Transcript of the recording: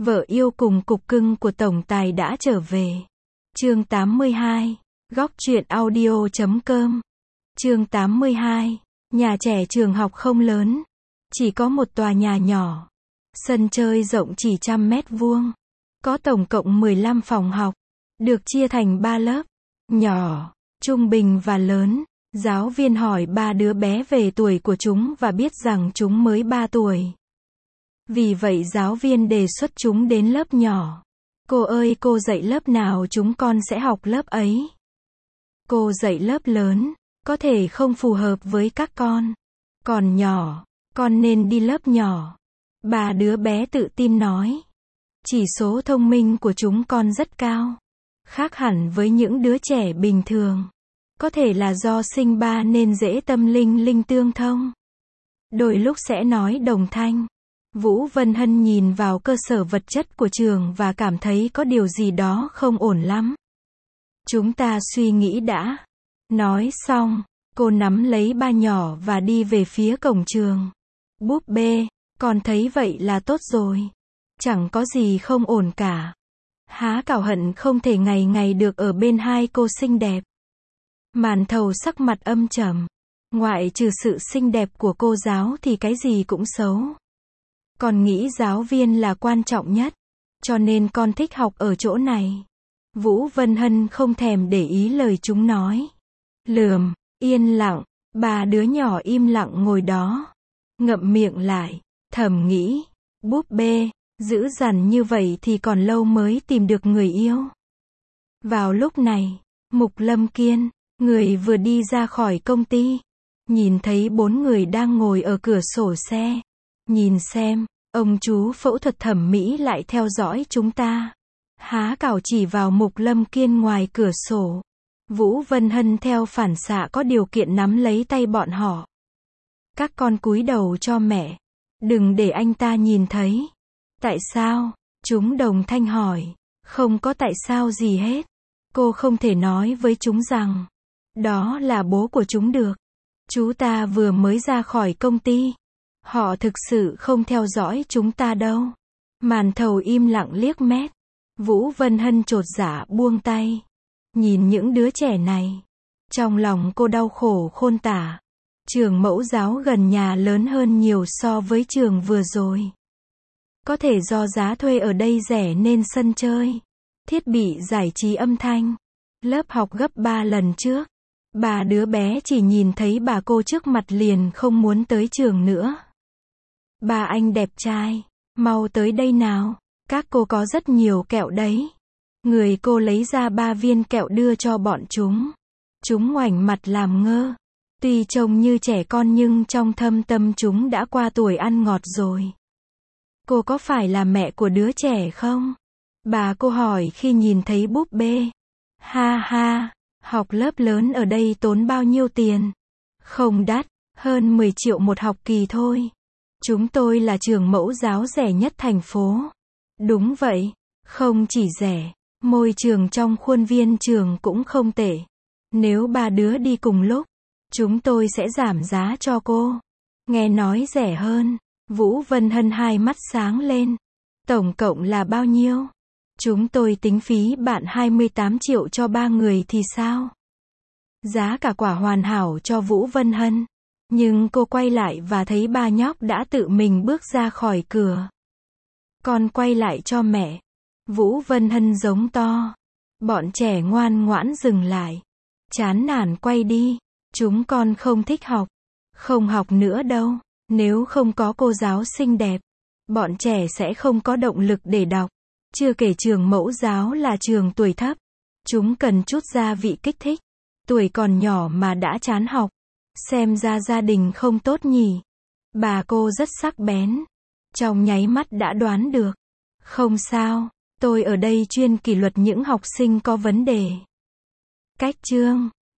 Vợ yêu cùng cục cưng của tổng tài đã trở về. Chương 82. Góc truyện audio.com. Chương 82. Nhà trẻ trường học không lớn, chỉ có một tòa nhà nhỏ. Sân chơi rộng chỉ 100 mét vuông. Có tổng cộng 15 phòng học, được chia thành 3 lớp, nhỏ, trung bình và lớn. Giáo viên hỏi 3 đứa bé về tuổi của chúng và biết rằng chúng mới 3 tuổi. Vì vậy giáo viên đề xuất chúng đến lớp nhỏ. Cô ơi, cô dạy lớp nào chúng con sẽ học lớp ấy. Cô dạy lớp lớn, có thể không phù hợp với các con. Còn nhỏ, con nên đi lớp nhỏ. 3 đứa bé tự tin nói. Chỉ số thông minh của chúng con rất cao. Khác hẳn với những đứa trẻ bình thường. Có thể là do sinh ba nên dễ tâm linh tương thông. Đôi lúc sẽ nói đồng thanh. Vũ Vân Hân nhìn vào cơ sở vật chất của trường và cảm thấy có điều gì đó không ổn lắm. Chúng ta suy nghĩ đã. Nói xong, cô nắm lấy ba nhỏ và đi về phía cổng trường. Búp bê, con thấy vậy là tốt rồi. Chẳng có gì không ổn cả. Há Cảo hận không thể ngày ngày được ở bên hai cô xinh đẹp. Màn Thầu sắc mặt âm trầm. Ngoại trừ sự xinh đẹp của cô giáo thì cái gì cũng xấu. Con nghĩ giáo viên là quan trọng nhất, cho nên con thích học ở chỗ này. Vũ Vân Hân không thèm để ý lời chúng nói. Lườm, yên lặng, 3 đứa nhỏ im lặng ngồi đó. Ngậm miệng lại, thầm nghĩ, búp bê, dữ dằn như vậy thì còn lâu mới tìm được người yêu. Vào lúc này, Mục Lâm Kiên, người vừa đi ra khỏi công ty, nhìn thấy 4 người đang ngồi ở cửa sổ xe. Nhìn xem, ông chú phẫu thuật thẩm mỹ lại theo dõi chúng ta. Há Cảo chỉ vào Mục Lâm Kiên ngoài cửa sổ. Vũ Vân Hân theo phản xạ có điều kiện nắm lấy tay bọn họ. Các con cúi đầu cho mẹ. Đừng để anh ta nhìn thấy. Tại sao? Chúng đồng thanh hỏi. Không có tại sao gì hết. Cô không thể nói với chúng rằng đó là bố của chúng được. Chú ta vừa mới ra khỏi công ty. Họ thực sự không theo dõi chúng ta đâu. Màn Thầu im lặng liếc mét. Vũ Vân Hân chột dạ buông tay. Nhìn những đứa trẻ này. Trong lòng cô đau khổ khôn tả. Trường mẫu giáo gần nhà lớn hơn nhiều so với trường vừa rồi. Có thể do giá thuê ở đây rẻ nên sân chơi, thiết bị giải trí âm thanh, lớp học gấp 3 lần trước. 3 đứa bé chỉ nhìn thấy bà cô trước mặt liền không muốn tới trường nữa. Ba anh đẹp trai, mau tới đây nào, các cô có rất nhiều kẹo đấy. Người cô lấy ra 3 viên kẹo đưa cho bọn chúng. Chúng ngoảnh mặt làm ngơ. Tuy trông như trẻ con nhưng trong thâm tâm chúng đã qua tuổi ăn ngọt rồi. Cô có phải là mẹ của đứa trẻ không? Bà cô hỏi khi nhìn thấy búp bê. Ha ha, học lớp lớn ở đây tốn bao nhiêu tiền? Không đắt, hơn 10 triệu một học kỳ thôi. Chúng tôi là trường mẫu giáo rẻ nhất thành phố. Đúng vậy, không chỉ rẻ, môi trường trong khuôn viên trường cũng không tệ. Nếu 3 đứa đi cùng lúc, chúng tôi sẽ giảm giá cho cô. Nghe nói rẻ hơn. Vũ Vân Hân hai mắt sáng lên. Tổng cộng là bao nhiêu? Chúng tôi tính phí bạn 28 triệu cho 3 người thì sao? Giá cả quả hoàn hảo cho Vũ Vân Hân. Nhưng cô quay lại và thấy ba nhóc đã tự mình bước ra khỏi cửa. Con quay lại cho mẹ. Vũ Vân Hân giống to. Bọn trẻ ngoan ngoãn dừng lại. Chán nản quay đi. Chúng con không thích học. Không học nữa đâu. Nếu không có cô giáo xinh đẹp, bọn trẻ sẽ không có động lực để đọc. Chưa kể trường mẫu giáo là trường tuổi thấp. Chúng cần chút gia vị kích thích. Tuổi còn nhỏ mà đã chán học. Xem ra gia đình không tốt nhỉ. Bà cô rất sắc bén. Trong nháy mắt đã đoán được. Không sao, tôi ở đây chuyên kỷ luật những học sinh có vấn đề. Cách chương